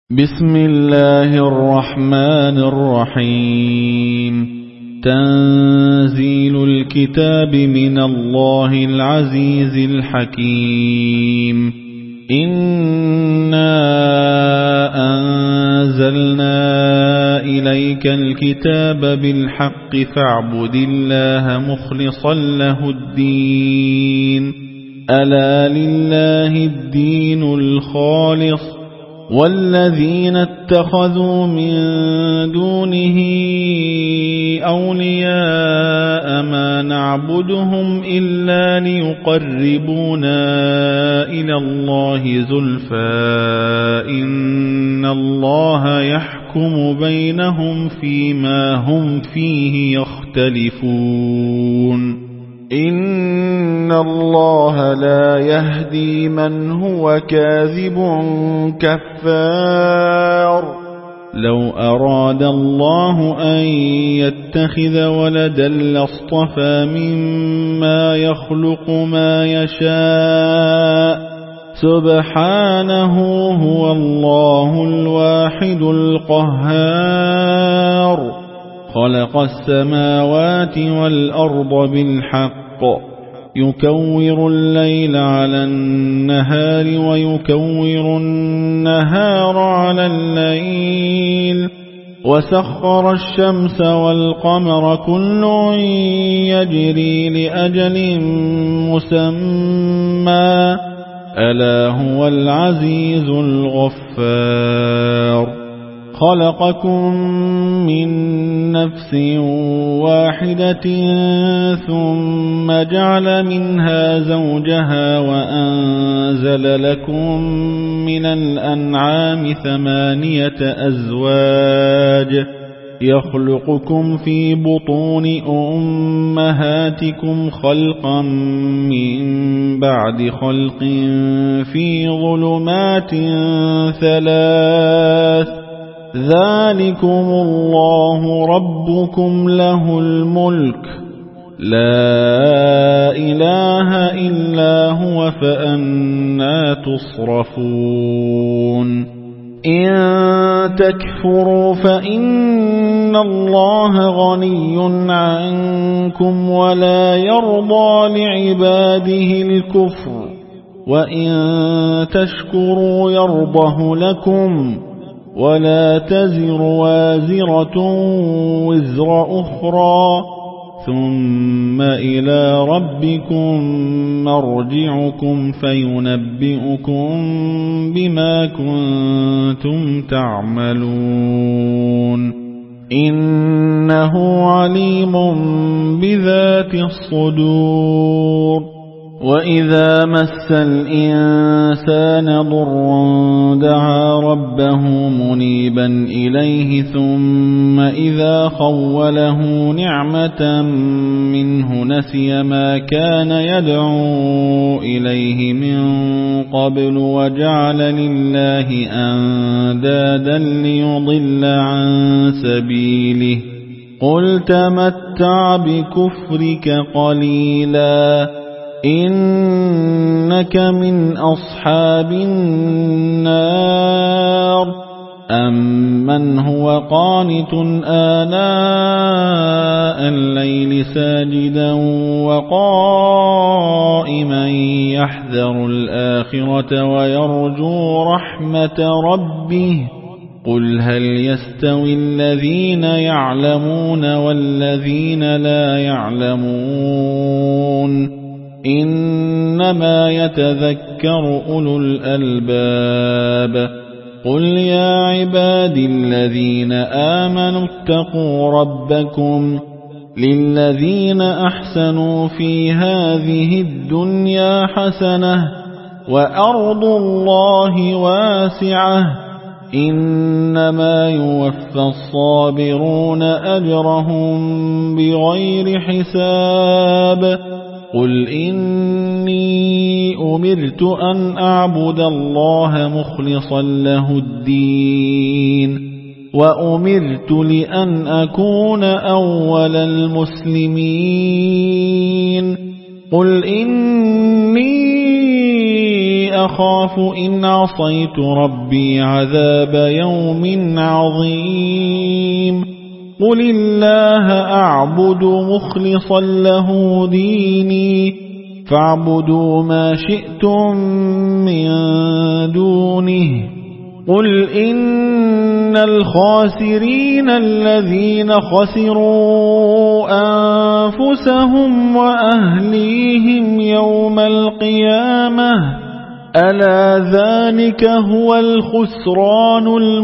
بسم الله الرحمن الرحيم. تنزيل الكتاب من الله العزيز الحكيم. إنا أنزلنا إليك الكتاب بالحق فاعبد الله مخلصا له الدين. ألا لله الدين الخالص والذين اتخذوا من دونه أولياء ما نعبدهم إلا ليقربونا إلى الله زلفى إن الله يحكم بينهم فيما هم فيه يختلفون. إن الله لا يهدي من هو كاذب كفار. لو أراد الله أن يتخذ ولدا لاصطفى مما يخلق ما يشاء سبحانه هو الله الواحد القهار. خلق السماوات والأرض بالحق يكور الليل على النهار ويكور النهار على الليل وسخر الشمس والقمر كل يجري لأجل مسمى ألا هو العزيز الغفار. خلقكم من نفس واحدة ثم جعل منها زوجها وأنزل لكم من الأنعام 8 أزواج يخلقكم في بطون أمهاتكم خلقا من بعد خلق في ظلمات 3 ذلكم الله ربكم له الملك لا إله إلا هو فأنى تصرفون. إن تكفروا فإن الله غني عنكم ولا يرضى لعباده الكفر وإن تشكروا يرضه لكم ولا تزر وازرة وزر أخرى ثم إلى ربكم مرجعكم فينبئكم بما كنتم تعملون. إنه عليم بذات الصدور. وإذا مس الإنسان ضر دعا ربه منيبا إليه ثم إذا خوله نعمة منه نسي ما كان يدعو إليه من قبل وجعل لله أندادا ليضل عن سبيله. قل تمتع بكفرك قليلا إنك من أصحاب النار. أمن هو قانت آناء الليل ساجدا وقائما يحذر الآخرة ويرجو رحمة ربه. قل هل يستوي الذين يعلمون والذين لا يعلمون إنما يتذكر أولو الألباب. قل يا عبادي الذين آمنوا اتقوا ربكم للذين أحسنوا في هذه الدنيا حسنة وأرض الله واسعة إنما يوفى الصابرون أجرهم بغير حساب. قل إني أمرت أن أعبد الله مخلصا له الدين وأمرت لأن أكون أول المسلمين. قل إني أخاف إن عصيت ربي عذاب يوم عظيم قل الله أعبد مخلصا له ديني فاعبدوا ما شئتم من دونه قل إن الخاسرين الذين خسروا أنفسهم وأهليهم يوم القيامة ألا ذلك هو الخسران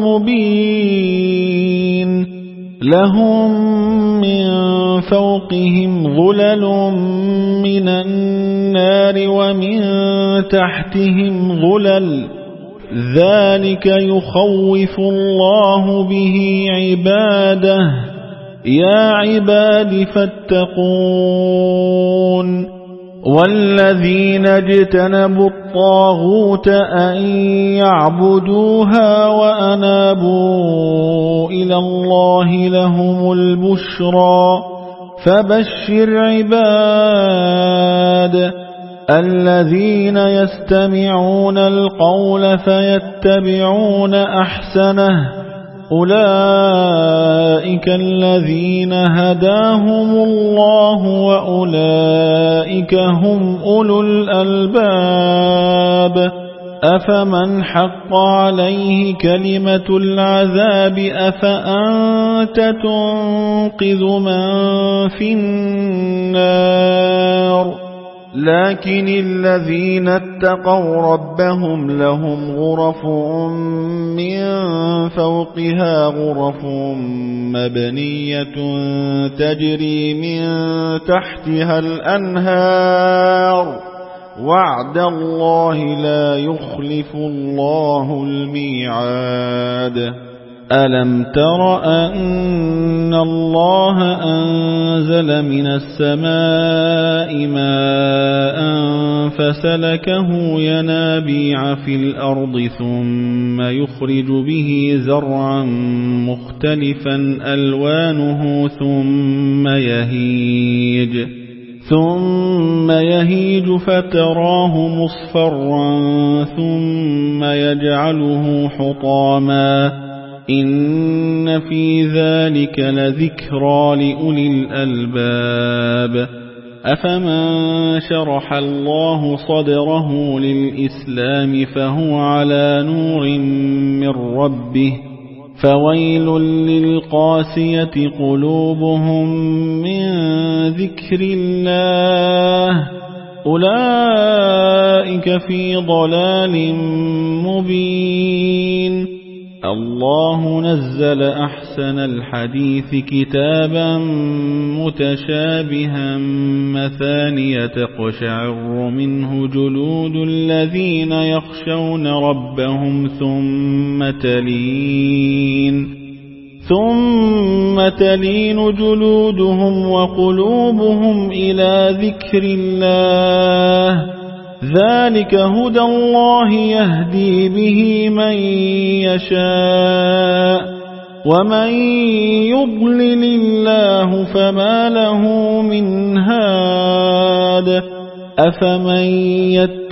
المبين لهم من فوقهم ظلل من النار ومن تحتهم ظلل ذلك يخوف الله به عباده يا عباد فاتقون والذين اجتنبوا الطاغوت أن يعبدوها وأنابوا إلى الله لهم البشرى فبشر عباد الذين يستمعون القول فيتبعون أحسنه أولئك الذين هداهم الله وأولئك هم أولو الألباب أفمن حق عليه كلمة العذاب أفأنت تنقذ من في النار لكن الذين اتقوا ربهم لهم غرف من فوقها غرف مبنية تجري من تحتها الأنهار وعد الله لا يخلف الله الميعاد ألم تر أن الله أنزل من السماء ماء فسلكه ينابيع في الأرض ثم يخرج به زرعا مختلفا ألوانه ثم يهيج فتراه مصفرا ثم يجعله حطاما إن في ذلك لذكرى لأولي الألباب أفمن شرح الله صدره للإسلام فهو على نور من ربه فويل للقاسية قلوبهم من ذكر الله أولئك في ضلال مبين الله نزل أحسن الحديث كتابا متشابها مثانية تقشعر منه جلود الذين يخشون ربهم ثم تلين جلودهم وقلوبهم إلى ذكر الله ذلك هدى الله يهدي به من يشاء ومن يضلل الله فما له من هاد أفمن